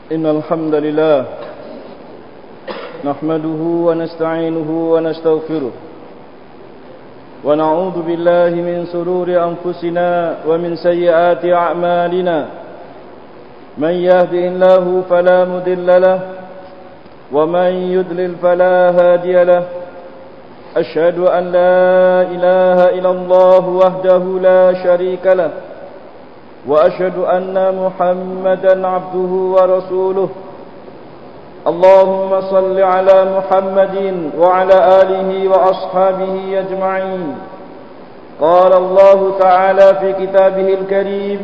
إن الحمد لله نحمده ونستعينه ونستغفره ونعوذ بالله من شرور أنفسنا ومن سيئات أعمالنا من يهده الله فلا مضل له ومن يضلل فلا هادي له أشهد أن لا إله إلا الله وحده لا شريك له وأشهد أن محمدا عبده ورسوله اللهم صل على محمد وعلى آله وأصحابه أجمعين قال الله تعالى في كتابه الكريم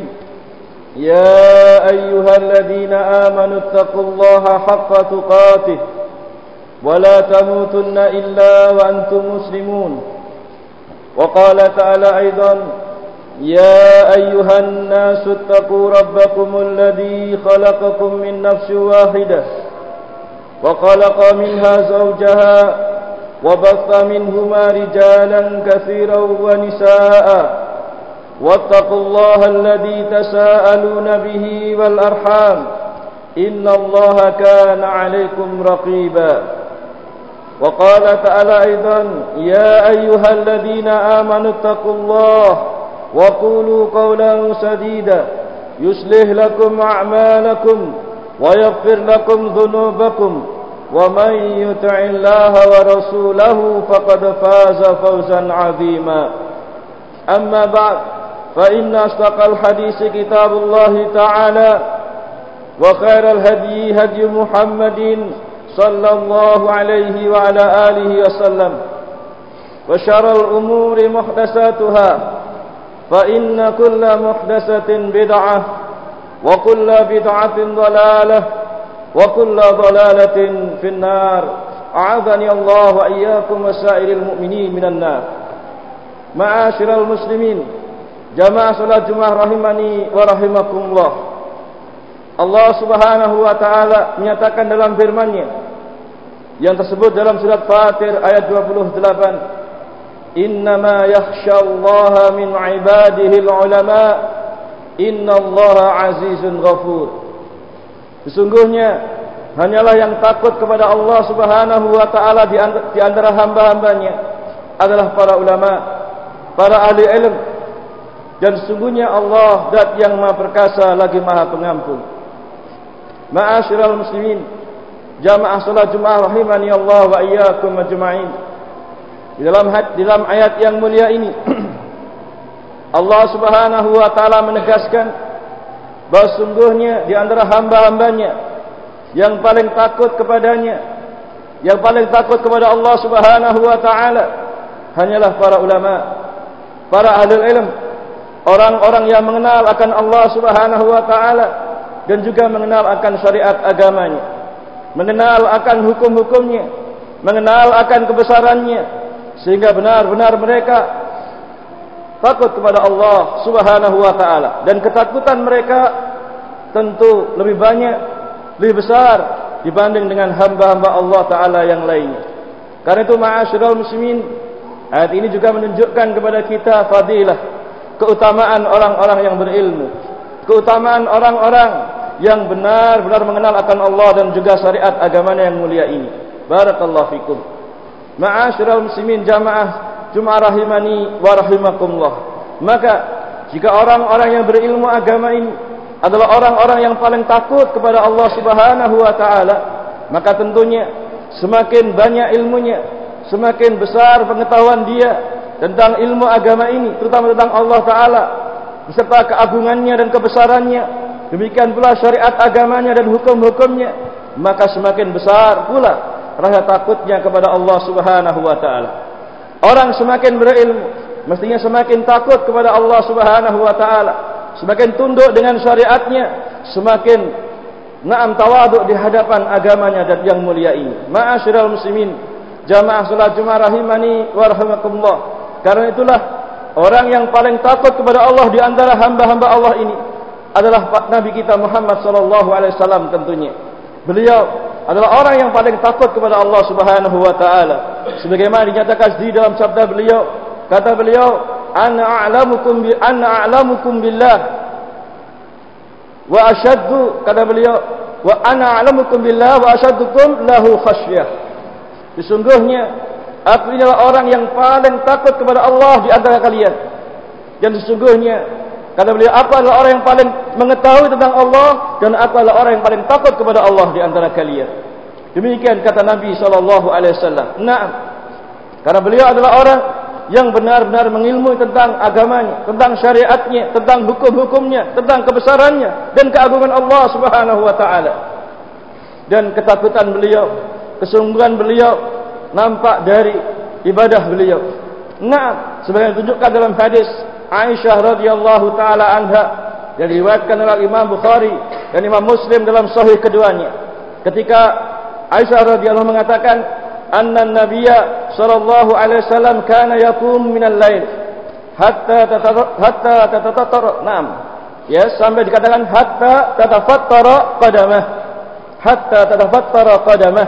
يا أيها الذين آمنوا اتقوا الله حق تقاته ولا تموتن إلا وأنتم مسلمون وقال تعالى أيضا يا أيها الناس اتقوا ربكم الذي خلقكم من نفس واحدة وخلق منها زوجها وبث منهما رجالا كثيرا ونساء واتقوا الله الذي تساءلون به والأرحام إن الله كان عليكم رقيبا وقال تعالى أيضا يا أيها الذين آمنوا اتقوا الله وقولوا قولا سديدا يصلح لكم أعمالكم ويغفر لكم ذنوبكم ومن يطع الله ورسوله فقد فاز فوزا عظيما أما بعد فإن أصدق الحديث كتاب الله تعالى وخير الهدي هدي محمد صلى الله عليه وعلى آله وسلم وشر الأمور محدثاتها فإن كل محدثة بدعة وكل بدعة ضلالة وكل ضلالة في النار أعاذني الله وإياكم وسائر المؤمنين من النار. Ma'asyiral muslimin, jamaah salat Jumat rahimani wa rahimakumullah. Allah Subhanahu wa taala menyatakan dalam firman-Nya yang tersebut dalam surat Fatir ayat 28, Innama yakhshallaha min ibadihil ulama innallaha azizun ghafur. Sesungguhnya hanyalah yang takut kepada Allah Subhanahu wa taala di antara hamba-hambanya adalah para ulama, para ahli ilmu, dan sesungguhnya Allah zat yang maha perkasa lagi maha pengampun. Ma'asyiral muslimin, jamaah salat Jumat rahimani Allah wa iyyakum ajma'in. Di dalam ayat yang mulia ini Allah Subhanahu wa taala menegaskan bahawa sungguhnya di antara hamba-hambanya yang paling takut kepadanya, yang paling takut kepada Allah Subhanahu wa taala hanyalah para ulama, para ahli ilmu, orang-orang yang mengenal akan Allah Subhanahu wa taala dan juga mengenal akan syariat agamanya, mengenal akan hukum-hukumnya, mengenal akan kebesarannya, sehingga benar-benar mereka takut kepada Allah Subhanahu wa taala, dan ketakutan mereka tentu lebih banyak, lebih besar dibanding dengan hamba-hamba Allah taala yang lainnya. Karena itu ma'asyiral muslimin, ayat ini juga menunjukkan kepada kita fadilah, keutamaan orang-orang yang berilmu, keutamaan orang-orang yang benar-benar mengenal akan Allah dan juga syariat agamanya yang mulia ini. Barakallahu fikum. Ma'asyiral muslimin, jamaah Jumat rahimani wa rahimakumullah. Maka jika orang-orang yang berilmu agama ini adalah orang-orang yang paling takut kepada Allah Subhanahu wa taala, maka tentunya semakin banyak ilmunya, semakin besar pengetahuan dia tentang ilmu agama ini, terutama tentang Allah taala beserta keagungannya dan kebesarannya, demikian pula syariat agamanya dan hukum-hukumnya, maka semakin besar pula rasa takutnya kepada Allah Subhanahu wa taala. Orang semakin berilmu mestinya semakin takut kepada Allah Subhanahu wa taala, semakin tunduk dengan syariatnya, semakin tawaduk di hadapan agamanya dan yang mulia ini. Ma'asyiral muslimin, jamaah salat Jumat rahimani wa rahimakumullah. Karena itulah orang yang paling takut kepada Allah di antara hamba-hamba Allah ini adalah Nabi kita Muhammad sallallahu alaihi wasallam tentunya. Beliau adalah orang yang paling takut kepada Allah Subhanahu wa taala. Sebagaimana dinyatakan di dalam sabda beliau, kata beliau, ana a'lamukum billah wa asyaddu, kata beliau, wa ana a'lamukum billah wa asyaddukum lahu khasyah. Sesungguhnya aku inilah orang yang paling takut kepada Allah di antara kalian. Dan sesungguhnya kata beliau, aku adalah orang yang paling mengetahui tentang Allah dan aku adalah orang yang paling takut kepada Allah di antara kalian. Demikian kata Nabi SAW. Naam. Karena beliau adalah orang yang benar-benar mengilmui tentang agamanya, tentang syariatnya, tentang hukum-hukumnya, tentang kebesarannya dan keagungan Allah Subhanahu wa taala. Dan ketakutan beliau, kesungguhan beliau nampak dari ibadah beliau. Nah, sebagaimana ditunjukkan dalam hadis Aisyah radhiyallahu taala anha yang diriwayatkan oleh Imam Bukhari dan Imam Muslim dalam sahih keduanya. Ketika Aisyah radhiyallahu mengatakan, anna nabiyya sallallahu alaihi wasallam kana yaqum minal lail hatta tatafattara. Naam. Ya, sampai dikatakan hatta tatafattara qadamah. Hatta tatafattara qadamah.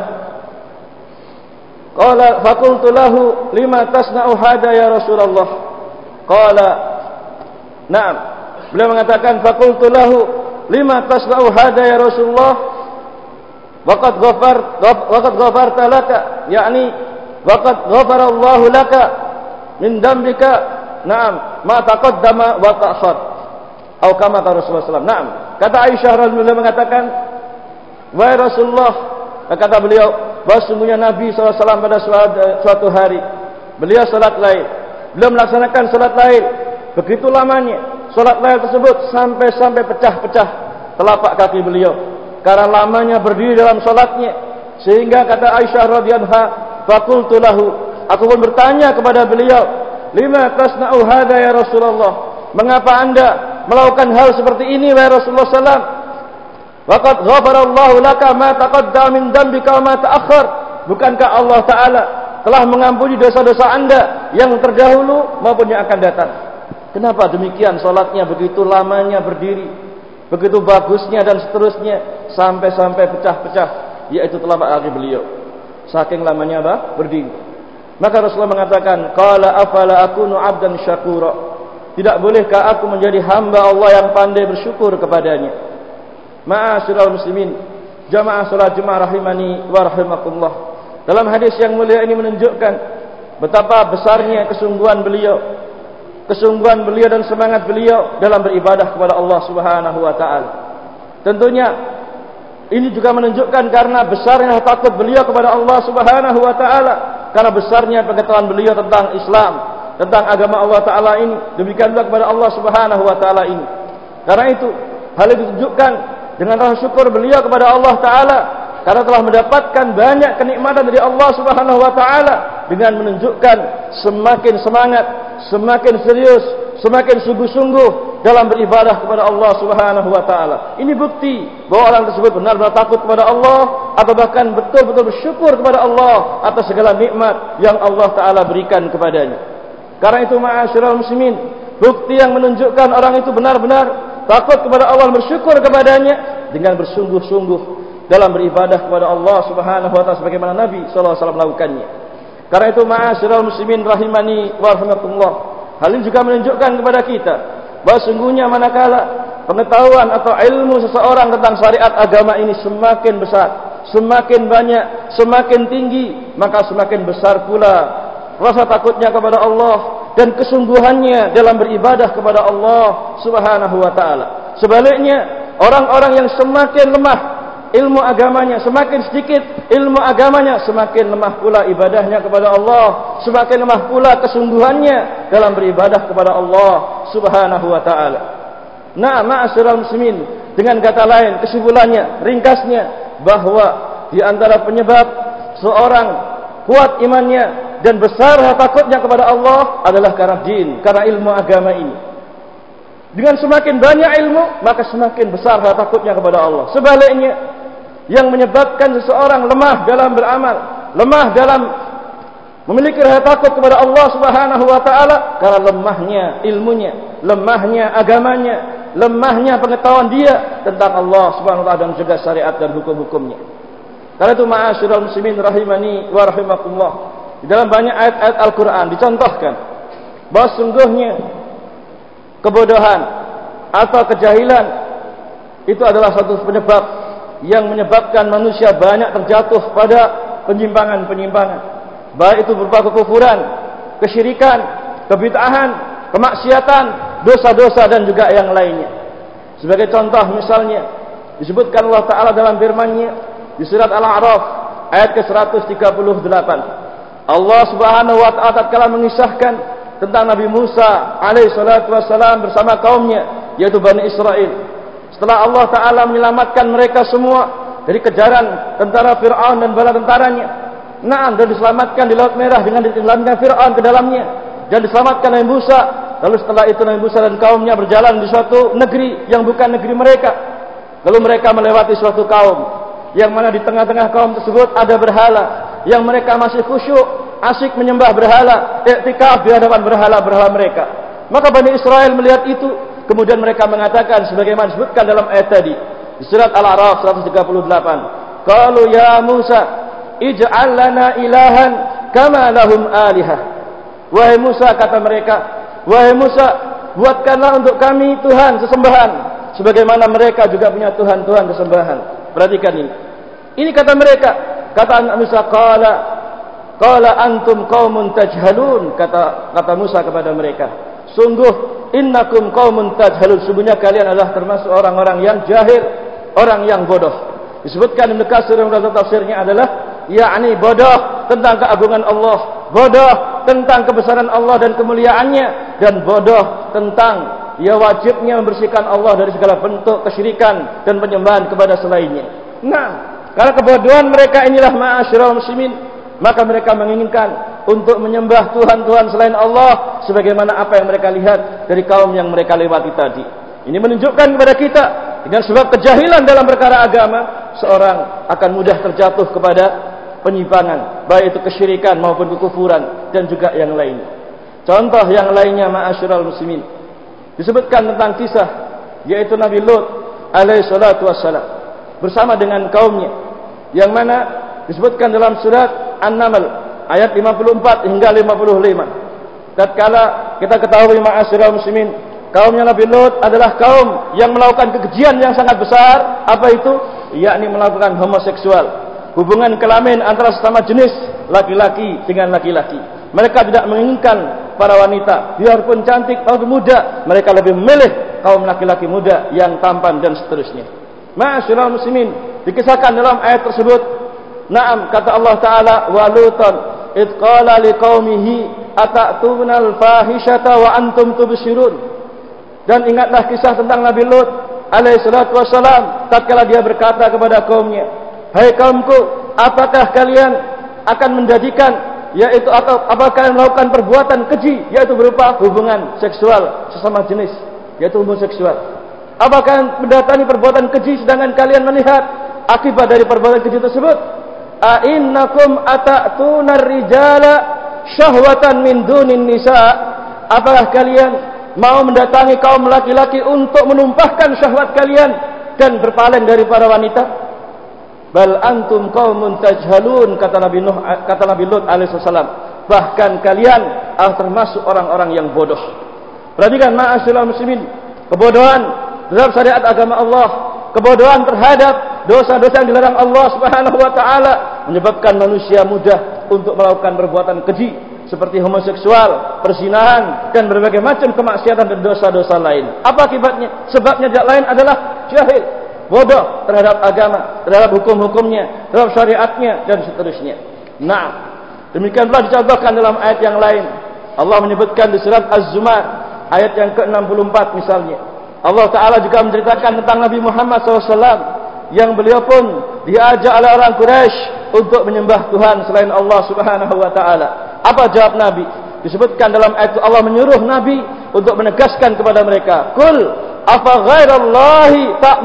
Qala faqultu lahu lima tasna'u hada ya Rasulullah. Qala na'am. Beliau mengatakan faqultu lahu lima tasna'u hada ya Rasulullah. Waqad ghafarta laka, yakni waqad ghafara Allah laka min dambika, na'am, ma taqaddama wa ta'akhkhar. Atau kama kata Rasulullah SAW. Na'am. Kata Aisyah radhiyallahu mengatakan, wahai Rasulullah, kata beliau, bahwasanya Nabi SAW pada suatu hari beliau salat lail. Beliau melaksanakan salat lail begitu lamanya. Salat lail tersebut sampai pecah-pecah telapak kaki beliau karena lamanya berdiri dalam salatnya. Sehingga kata Aisyah radhiyallahu anha, faqultu lahu, aku pun bertanya kepada beliau, lima tasna'u hadza ya Rasulullah, mengapa anda melakukan hal seperti ini wahai Rasulullah sallam? Waqad ghafara Allah laka ma taqaddama min dhanbika wa ma ta'akhkhar. Bukankah Allah taala telah mengampuni dosa-dosa anda yang terdahulu maupun yang akan datang? Kenapa demikian salatnya begitu lamanya berdiri, begitu bagusnya dan seterusnya sampai pecah-pecah, yaitu telapak kaki beliau. Saking lamanya berdiri. Maka Rasulullah mengatakan, qala afala akunu 'abdan syakura. Tidak bolehkah aku menjadi hamba Allah yang pandai bersyukur kepadanya? Ma'asyiral muslimin, jamaah salat Jumat rahimani wa rahimakumullah. Dalam hadis yang mulia ini menunjukkan betapa besarnya kesungguhan beliau dan semangat beliau dalam beribadah kepada Allah Subhanahu wa taala. Tentunya ini juga menunjukkan karena besarnya takut beliau kepada Allah Subhanahu wa taala, karena besarnya pengetahuan beliau tentang Islam, tentang agama Allah taala ini, demikian juga kepada Allah Subhanahu wa taala ini. Karena itu hal itu ditunjukkan dengan rasa syukur beliau kepada Allah taala karena telah mendapatkan banyak kenikmatan dari Allah Subhanahu wa taala, dengan menunjukkan semakin semangat, semakin serius, semakin sungguh-sungguh dalam beribadah kepada Allah Subhanahu wa taala. Ini bukti bahwa orang tersebut benar-benar takut kepada Allah, atau bahkan betul-betul bersyukur kepada Allah atas segala nikmat yang Allah taala berikan kepadanya. Karena itu ma'asyiral muslimin, bukti yang menunjukkan orang itu benar-benar takut kepada Allah, bersyukur kepadanya dengan bersungguh-sungguh dalam beribadah kepada Allah Subhanahu wa taala sebagaimana Nabi sallallahu alaihi wasallam melakukannya. Karena itu ma'asyiral muslimin rahimani wa rahimakumullah, hal ini juga menunjukkan kepada kita bahwa sungguhnya manakala pengetahuan atau ilmu seseorang tentang syariat agama ini semakin besar, semakin banyak, semakin tinggi, maka semakin besar pula rasa takutnya kepada Allah dan kesungguhannya dalam beribadah kepada Allah Subhanahu wa taala. Sebaliknya, orang-orang yang semakin lemah ilmu agamanya, semakin sedikit ilmu agamanya, semakin lemah pula ibadahnya kepada Allah, semakin lemah pula kesungguhannya dalam beribadah kepada Allah Subhanahu wa taala. Nah, ma'asyiral muslimin, dengan kata lain, kesimpulannya, ringkasnya, bahwa di antara penyebab seorang kuat imannya dan besar takutnya kepada Allah adalah karena din, karena ilmu agama ini. Dengan semakin banyak ilmu, maka semakin besar takutnya kepada Allah. Sebaliknya, yang menyebabkan seseorang lemah dalam beramal, lemah dalam memiliki rasa takut kepada Allah Subhanahu wa taala karena lemahnya ilmunya, lemahnya agamanya, lemahnya pengetahuan dia tentang Allah Subhanahu wa taala dan juga syariat dan hukum-hukumnya. Karena itu ma'asyiral muslimin rahimani wa rahimakumullah, di dalam banyak ayat-ayat Al-Qur'an dicontohkan bahwa sungguhnya kebodohan atau kejahilan itu adalah satu penyebab yang menyebabkan manusia banyak terjatuh pada penyimpangan-penyimpangan, baik itu berupa kekufuran, kesyirikan, kebid'ahan, kemaksiatan, dosa-dosa dan juga yang lainnya. Sebagai contoh misalnya disebutkan Allah Ta'ala dalam firman-Nya di surat Al-A'raf ayat ke-138. Allah Subhanahu wa Ta'ala tatkala mengisahkan tentang Nabi Musa alaihi salatu wassalam bersama kaumnya, yaitu Bani Israel. Setelah Allah Ta'ala menyelamatkan mereka semua dari kejaran tentara Fir'aun dan bala tentaranya, dan diselamatkan di Laut Merah dengan ditenggelamkan Fir'aun ke dalamnya, dan diselamatkan Nabi Musa. Lalu setelah itu Nabi Musa dan kaumnya berjalan di suatu negeri yang bukan negeri mereka. Lalu mereka melewati suatu kaum yang mana di tengah-tengah kaum tersebut ada berhala, yang mereka masih khusyuk, asyik menyembah berhala, iktikaf di hadapan berhala-berhala mereka. Maka Bani Israel melihat itu, kemudian mereka mengatakan sebagaimana disebutkan dalam ayat tadi di surat Al-A'raf 138. Qalu ya Musa, ij'al lana ilahan kama lahum alihah. Wahai Musa, kata mereka, wahai Musa, buatkanlah untuk kami Tuhan sesembahan sebagaimana mereka juga punya Tuhan-Tuhan sesembahan. Perhatikan ini. Ini kata mereka. Kata Musa, qala antum qaumun tajhalun. Kata Musa kepada mereka, sungguh innakum qaumun tajhalun, sungguhnya kalian adalah termasuk orang-orang yang jahil, orang yang bodoh. Disebutkan Ibnu Katsir yang dalam tafsirnya adalah yakni bodoh tentang keagungan Allah, bodoh tentang kebesaran Allah dan kemuliaannya, dan bodoh tentang wajibnya membersihkan Allah dari segala bentuk kesyirikan dan penyembahan kepada selainnya. Nah, karena kebodohan mereka inilah ma'asyiral muslimin, maka mereka menginginkan untuk menyembah Tuhan-Tuhan selain Allah sebagaimana apa yang mereka lihat dari kaum yang mereka lewati tadi. Ini menunjukkan kepada kita dengan sebab kejahilan dalam perkara agama, seorang akan mudah terjatuh kepada penyimpangan, baik itu kesyirikan maupun kekufuran dan juga yang lainnya. Contoh yang lainnya ma'asyiral muslimin, disebutkan tentang kisah yaitu Nabi Lut alaihi salatu wassalam bersama dengan kaumnya, yang mana disebutkan dalam surat An-Naml ayat 54 hingga 55. Tatkala kita ketahui ma'asyiral muslimin, kaumnya Nabi Lut adalah kaum yang melakukan kekejian yang sangat besar. Apa itu? Yakni melakukan homoseksual, hubungan kelamin antara sesama jenis laki-laki dengan laki-laki. Mereka tidak menginginkan para wanita biarpun cantik maupun muda, mereka lebih memilih kaum laki-laki muda yang tampan dan seterusnya. Ma'asyiral muslimin, dikisahkan dalam ayat tersebut, na'am, kata Allah Ta'ala, wa lutan id qala liqaumihi ata'tunal fahishata wa antum tubsirun. Dan ingatlah kisah tentang Nabi Lut alaihi salatu wassalam tatkala dia berkata kepada kaumnya, hai kaumku, apakah kalian akan menjadikan yaitu atau apakah kalian melakukan perbuatan keji yaitu berupa hubungan seksual sesama jenis yaitu homoseksual? Apakah mendatangi perbuatan keji sedangkan kalian melihat akibat dari perbuatan keji tersebut? A innakum ata'tunar rijala syahwatan min dunin nisa. Apakah kalian mau mendatangi kaum laki-laki untuk menumpahkan syahwat kalian dan berpaling dari para wanita? Bal antum qaumun tajhalun, kata Nabi Lut alaihi salam. Bahkan kalian termasuk orang-orang yang bodoh. Perhatikan ma'asyiral muslimin, kebodohan dalam syariat agama Allah, kebodohan terhadap dosa-dosa yang dilarang Allah Subhanahu wa taala menyebabkan manusia mudah untuk melakukan perbuatan keji seperti homoseksual, perzinahan dan berbagai macam kemaksiatan dan dosa-dosa lain. Apa akibatnya? Sebabnya tidak lain adalah jahil, bodoh terhadap agama, terhadap hukum-hukumnya, terhadap syariatnya dan seterusnya. Nah, demikian pula dicontohkan dalam ayat yang lain. Allah menyebutkan di surat Az-Zumar ayat yang ke-64 misalnya. Allah Ta'ala juga menceritakan tentang Nabi Muhammad SAW yang beliau pun diajak oleh orang Quraisy untuk menyembah Tuhan selain Allah Subhanahu wa Ta'ala. Apa jawab Nabi? Disebutkan dalam ayat itu Allah menyuruh Nabi untuk menegaskan kepada mereka, "Qul afa ghairallahi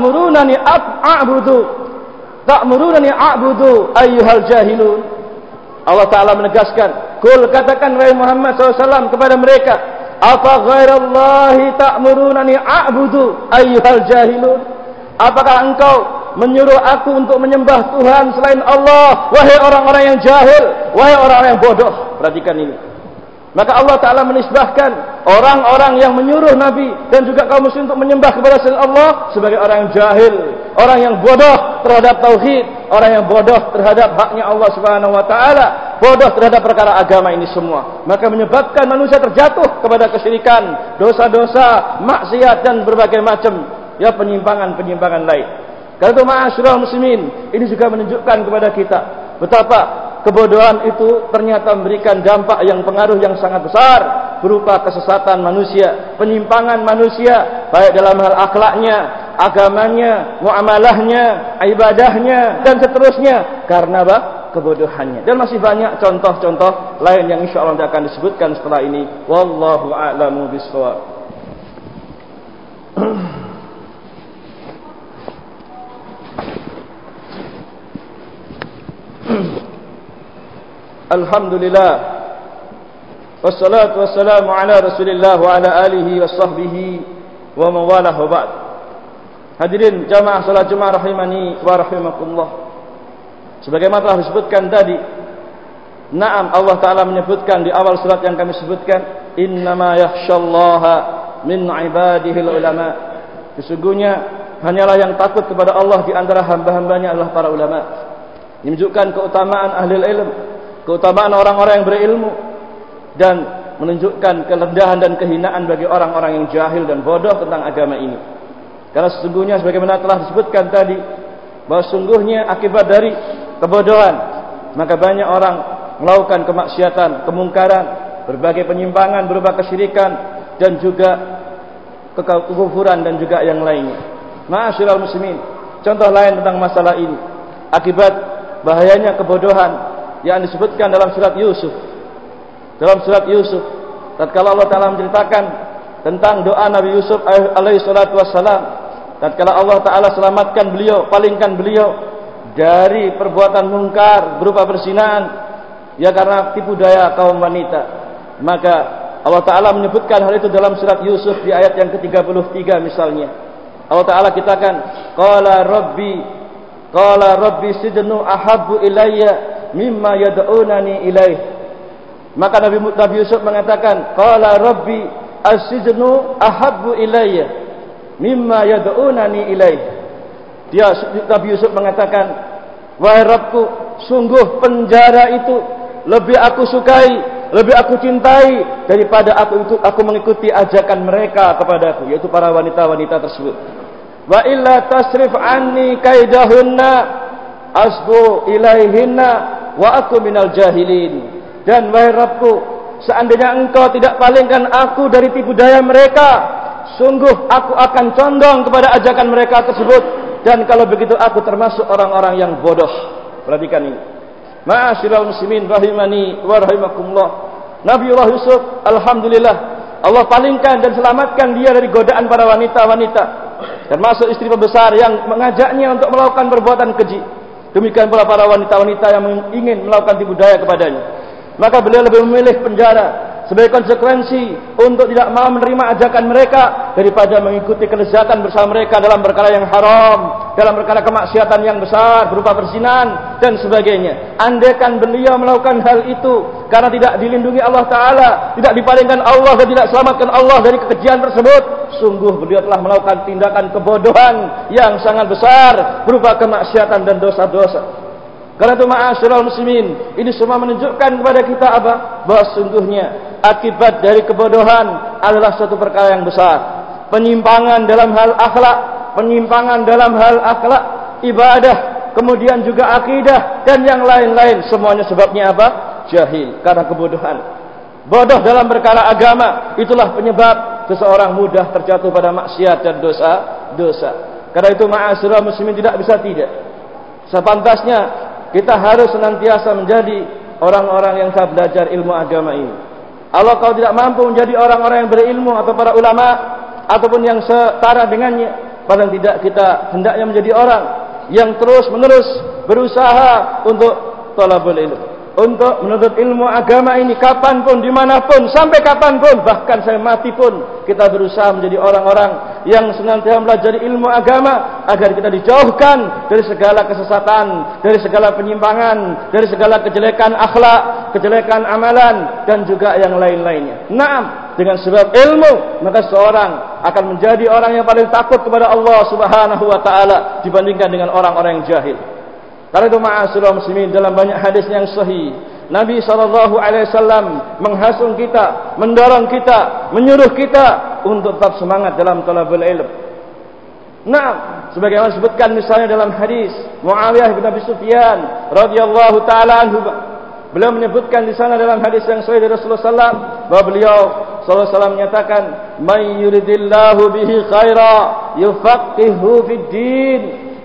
ta'murunani a'budu ayyuhal jahilun." Allah Ta'ala menegaskan, "Qul," katakan wahai Muhammad SAW kepada mereka, "Afa ghairallahi ta'murunani a'budu ayyuhal jahilun." Apakah engkau menyuruh aku untuk menyembah Tuhan selain Allah, wahai orang-orang yang jahil, wahai orang-orang yang bodoh? Perhatikan ini. Maka Allah Ta'ala menisbahkan orang-orang yang menyuruh Nabi dan juga kaum muslim untuk menyembah kepada selain Allah sebagai orang yang jahil, orang yang bodoh terhadap tauhid, orang yang bodoh terhadap haknya Allah Subhanahu wa taala, bodoh terhadap perkara agama ini semua, maka menyebabkan manusia terjatuh kepada kesyirikan, dosa-dosa, maksiat dan berbagai macam ya penyimpangan-penyimpangan lain. Karena itu ma'asyiral muslimin, ini juga menunjukkan kepada kita betapa kebodohan itu ternyata memberikan dampak yang pengaruh yang sangat besar berupa kesesatan manusia, penyimpangan manusia baik dalam hal akhlaknya, agamanya, muamalahnya, ibadahnya dan seterusnya karena apa? Kebodohannya. Dan masih banyak contoh-contoh lain yang insyaallah akan disebutkan setelah ini. Wallahu a'lamu bishawab. Alhamdulillah, wassalatu wassalamu ala rasulillah wa ala alihi wa sahbihi wa mawalah wa ba'd. Hadirin jamaah salat Jumat rahimani wa rahimakumullah. Sebagaimana telah disebutkan tadi, na'am Allah Ta'ala menyebutkan di awal surat yang kami sebutkan, innama yakhshallaha min ibadihil ulama. Sesungguhnya hanyalah yang takut kepada Allah di antara hamba-hambanya adalah para ulama. Ini menunjukkan keutamaan ahli ilmu, keutamaan orang-orang yang berilmu, dan menunjukkan kerendahan dan kehinaan bagi orang-orang yang jahil dan bodoh tentang agama ini. Karena sesungguhnya sebagaimana telah disebutkan tadi, bahwa sungguhnya akibat dari kebodohan, maka banyak orang melakukan kemaksiatan, kemungkaran, berbagai penyimpangan berupa kesyirikan dan juga kekufuran dan juga yang lainnya. Ma'asyiral muslimin, contoh lain tentang masalah ini, akibat bahayanya kebodohan yang disebutkan dalam surat Yusuf. Dalam surat Yusuf, tatkala Allah Ta'ala menceritakan tentang doa Nabi Yusuf alaihi salatu wassalam, tatkala Allah Ta'ala selamatkan beliau, palingkan beliau dari perbuatan mungkar berupa perzinahan, ya karena tipu daya kaum wanita. Maka Allah Ta'ala menyebutkan hal itu dalam surat Yusuf di ayat yang ke-33 misalnya. Allah Ta'ala katakan, Qala Rabbi sidnu ahabbu ilayya mimma yad'unani ilaih. Maka Nabi Yusuf mengatakan, Qala Rabbi as-sidnu ahabbu ilayya mimma yad'unani ilaih. Nabi Yusuf mengatakan, wahai Rabbku, sungguh penjara itu lebih aku sukai, lebih aku cintai daripada aku mengikuti ajakan mereka kepadaku, yaitu para wanita-wanita tersebut. Wa illa tasrif anni kaidahunna asbu ilaihinna wa aku minal jahilin. Dan wahai Rabbku, seandainya engkau tidak palingkan aku dari tipu daya mereka, sungguh aku akan condong kepada ajakan mereka tersebut, dan kalau begitu aku termasuk orang-orang yang bodoh. Perhatikan ini. Ma'asyiral muslimin rahimani wa rahimakumullah. Nabiullah Yusuf, alhamdulillah, Allah palingkan dan selamatkan dia dari godaan para wanita-wanita, termasuk istri pembesar yang mengajaknya untuk melakukan perbuatan keji. Demikian pula para wanita-wanita yang ingin melakukan tipu daya kepadanya. Maka beliau lebih memilih penjara sebagai konsekuensi untuk tidak mau menerima ajakan mereka daripada mengikuti kelezatan bersama mereka dalam perkara yang haram, dalam perkara kemaksiatan yang besar berupa perzinahan dan sebagainya. Andaikan beliau melakukan hal itu karena tidak dilindungi Allah Ta'ala, tidak dipalingkan Allah dan tidak selamatkan Allah dari kekejian tersebut, sungguh beliau telah melakukan tindakan kebodohan yang sangat besar berupa kemaksiatan dan dosa-dosa. Karena itu ma'asyiral muslimin, ini semua menunjukkan kepada kita apa? Bahwa sungguhnya akibat dari kebodohan adalah suatu perkara yang besar. Penyimpangan dalam hal akhlak, penyimpangan dalam hal akhlak, ibadah, kemudian juga akidah dan yang lain-lain, semuanya sebabnya apa? Jahil, karena kebodohan. Bodoh dalam perkara agama, itulah penyebab seseorang mudah terjatuh pada maksiat dan dosa. Karena itu ma'asyiral muslimin, tidak bisa tidak, sepantasnya kita harus senantiasa menjadi orang-orang yang telah belajar ilmu agama ini. Allah kalau tidak mampu menjadi orang-orang yang berilmu atau para ulama ataupun yang setara dengannya, paling tidak kita hendaknya menjadi orang yang terus-menerus berusaha untuk thalabul ilmu, untuk menuntut ilmu agama ini kapanpun, dimanapun, sampai kapanpun, bahkan saya mati pun kita berusaha menjadi orang-orang yang senantiasa belajar ilmu agama agar kita dijauhkan dari segala kesesatan, dari segala penyimpangan, dari segala kejelekan akhlak, kejelekan amalan dan juga yang lain-lainnya. Naam, dengan sebab ilmu, maka seorang akan menjadi orang yang paling takut kepada Allah Subhanahu wa taala dibandingkan dengan orang-orang yang jahil. Karena itu ma'asyiral muslimin, dalam banyak hadis yang sahih, Nabi SAW menghasung kita, mendorong kita, menyuruh kita untuk tetap semangat dalam talabul ilm. Nah, sebagaimana disebutkan misalnya dalam hadis Muawiyah bin Abi Sufyan radhiyallahu taala anhu, beliau menyebutkan di sana dalam hadis yang sahih dari Rasulullah SAW bahwa beliau SAW menyatakan, "May yuridillahu bihi khaira yufaqihu fid din."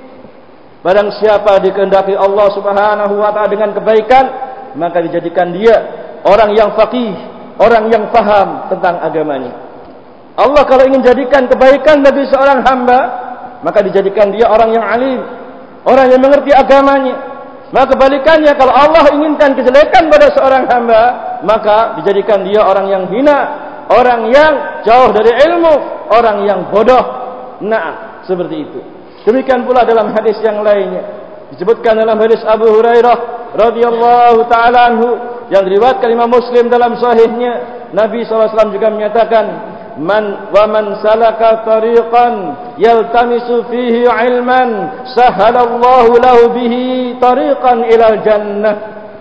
Barang siapa dikehendaki Allah Subhanahu wa taala dengan kebaikan, maka dijadikan dia orang yang faqih, orang yang faham tentang agamanya. Allah kalau ingin jadikan kebaikan bagi seorang hamba, maka dijadikan dia orang yang alim, orang yang mengerti agamanya. Maka kebalikannya, kalau Allah inginkan kejelekan pada seorang hamba, maka dijadikan dia orang yang hina, orang yang jauh dari ilmu, orang yang bodoh. Nah, seperti itu. Demikian pula dalam hadis yang lainnya, disebutkan dalam hadis Abu Hurairah radhiyallahu taala anhu yang diriwayatkan Imam Muslim dalam sahihnya, Nabi SAW juga menyatakan, man salaka tariqan yaltamisu fihi ilman sahalallahu lahu bihi tariqan ilal jannah.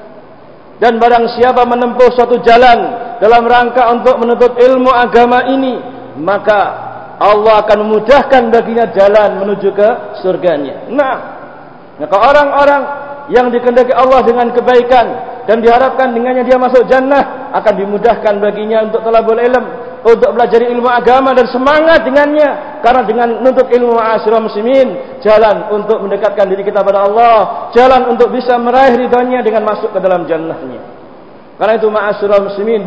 Dan barang siapa menempuh suatu jalan dalam rangka untuk menuntut ilmu agama ini, maka Allah akan memudahkan baginya jalan menuju ke surganya. Nah, maka orang-orang yang dikehendaki Allah dengan kebaikan dan diharapkan dengannya dia masuk jannah, akan dimudahkan baginya untuk talabul ilm, untuk belajar ilmu agama dan semangat dengannya. Karena dengan menuntut ilmu, ma'asyiral muslimin, jalan untuk mendekatkan diri kita pada Allah, jalan untuk bisa meraih ridhanya dengan masuk ke dalam jannahnya. Karena itu ma'asyiral muslimin,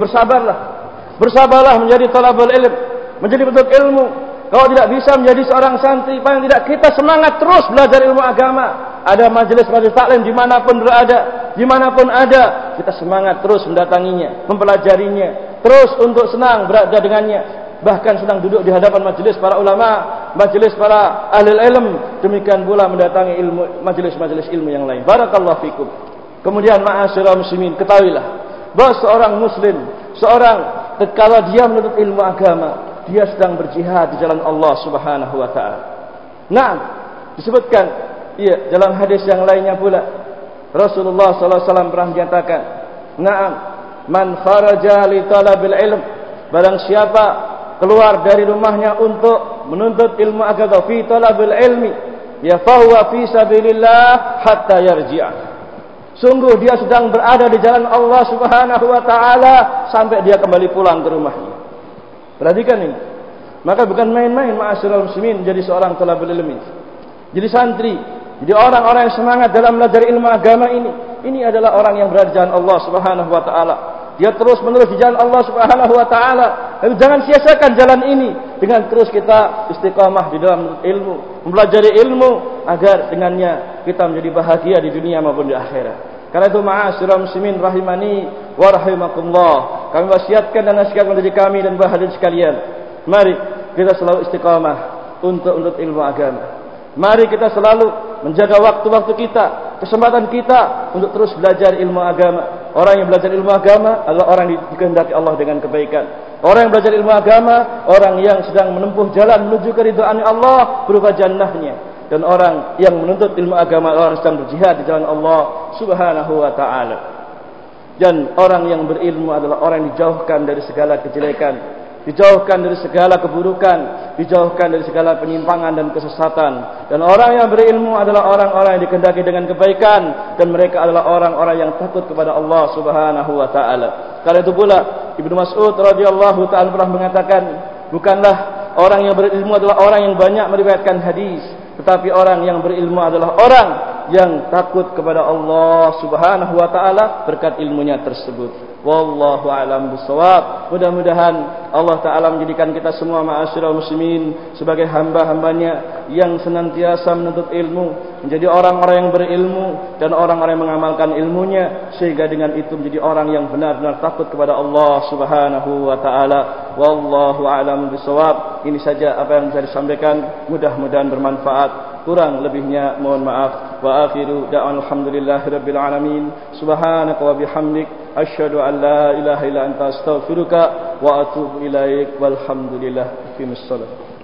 bersabarlah menjadi talabul ilm, menjadi penuntut ilmu. Kalau tidak bisa menjadi seorang santri, paling tidak kita semangat terus belajar ilmu agama. Ada majelis-majelis taklim dimanapun berada, dimanapun ada, kita semangat terus mendatanginya, mempelajarinya, terus untuk senang berada dengannya, bahkan senang duduk di hadapan majelis para ulama, majelis para ahli ilm. Demikian pula mendatangi ilmu, majelis-majelis ilmu yang lain. Barakallahu fikum. Kemudian ma'asyiral muslimin, ketahuilah bahwa seorang muslim, seorang tatkala dia menuntut ilmu agama, dia sedang berjihad di jalan Allah Subhanahu wa taala. Nah, disebutkan dalam hadis yang lainnya pula, Rasulullah sallallahu alaihi wasallam pernah menyatakan, "Na'am, man kharaja li talabil ilm." Barang siapa keluar dari rumahnya untuk menuntut ilmu agama, fi talabil ilmi, ya fahuwa fi sabilillah hatta yarji'a. Sungguh dia sedang berada di jalan Allah Subhanahu wa taala sampai dia kembali pulang ke rumahnya. Perhatikan ini. Maka bukan main-main ma'asyiral muslimin jadi seorang talabul ilmi, jadi santri, jadi orang-orang yang semangat dalam belajar ilmu agama ini. Ini adalah orang yang berada di jalan Allah Subhanahu wa taala. Dia terus menerus di jalan Allah Subhanahu wa taala. Tapi jangan sia-siakan jalan ini dengan terus kita istiqamah di dalam ilmu, mempelajari ilmu agar dengannya kita menjadi bahagia di dunia maupun di akhirat. Karena itu ma'asyiral muslimin rahimani wa rahimakumullah, kami wasiatkan dan nasihatkan dari kami dan bahagia sekalian, mari kita selalu istiqamah untuk ilmu agama. Mari kita selalu menjaga waktu-waktu kita, kesempatan kita untuk terus belajar ilmu agama. Orang yang belajar ilmu agama adalah orang yang dikehendaki Allah dengan kebaikan. Orang yang belajar ilmu agama, orang yang sedang menempuh jalan menuju keridhaan Allah berupa jannahnya. Dan orang yang menuntut ilmu agama, orang yang sedang berjihad di jalan Allah Subhanahu wa ta'ala. Dan orang yang berilmu adalah orang yang dijauhkan dari segala kejelekan, dijauhkan dari segala keburukan, dijauhkan dari segala penyimpangan dan kesesatan. Dan orang yang berilmu adalah orang-orang yang dikehendaki dengan kebaikan, dan mereka adalah orang-orang yang takut kepada Allah Subhanahu wa ta'ala. Karena itu pula Ibnu Mas'ud radhiyallahu ta'ala pernah mengatakan, bukanlah orang yang berilmu adalah orang yang banyak meriwayatkan hadis, tetapi orang yang berilmu adalah orang yang takut kepada Allah Subhanahu wa taala berkat ilmunya tersebut. Wallahu a'lam bishawab. Mudah-mudahan Allah taala menjadikan kita semua ma'asyiral muslimin sebagai hamba-hambanya yang senantiasa menuntut ilmu, menjadi orang-orang yang berilmu dan orang-orang yang mengamalkan ilmunya, sehingga dengan itu menjadi orang yang benar-benar takut kepada Allah Subhanahu wa taala. Wallahu a'lam bishawab. Ini saja apa yang bisa disampaikan, mudah-mudahan bermanfaat. Kurang lebihnya mohon maaf. Wa akhiru da'wan alhamdulillahirabbil alamin. Subhanaka wa bihamdik asyhadu an la ilaha illa anta astaghfiruka wa atubu ilaik. Walhamdulillah. Aqimissalam.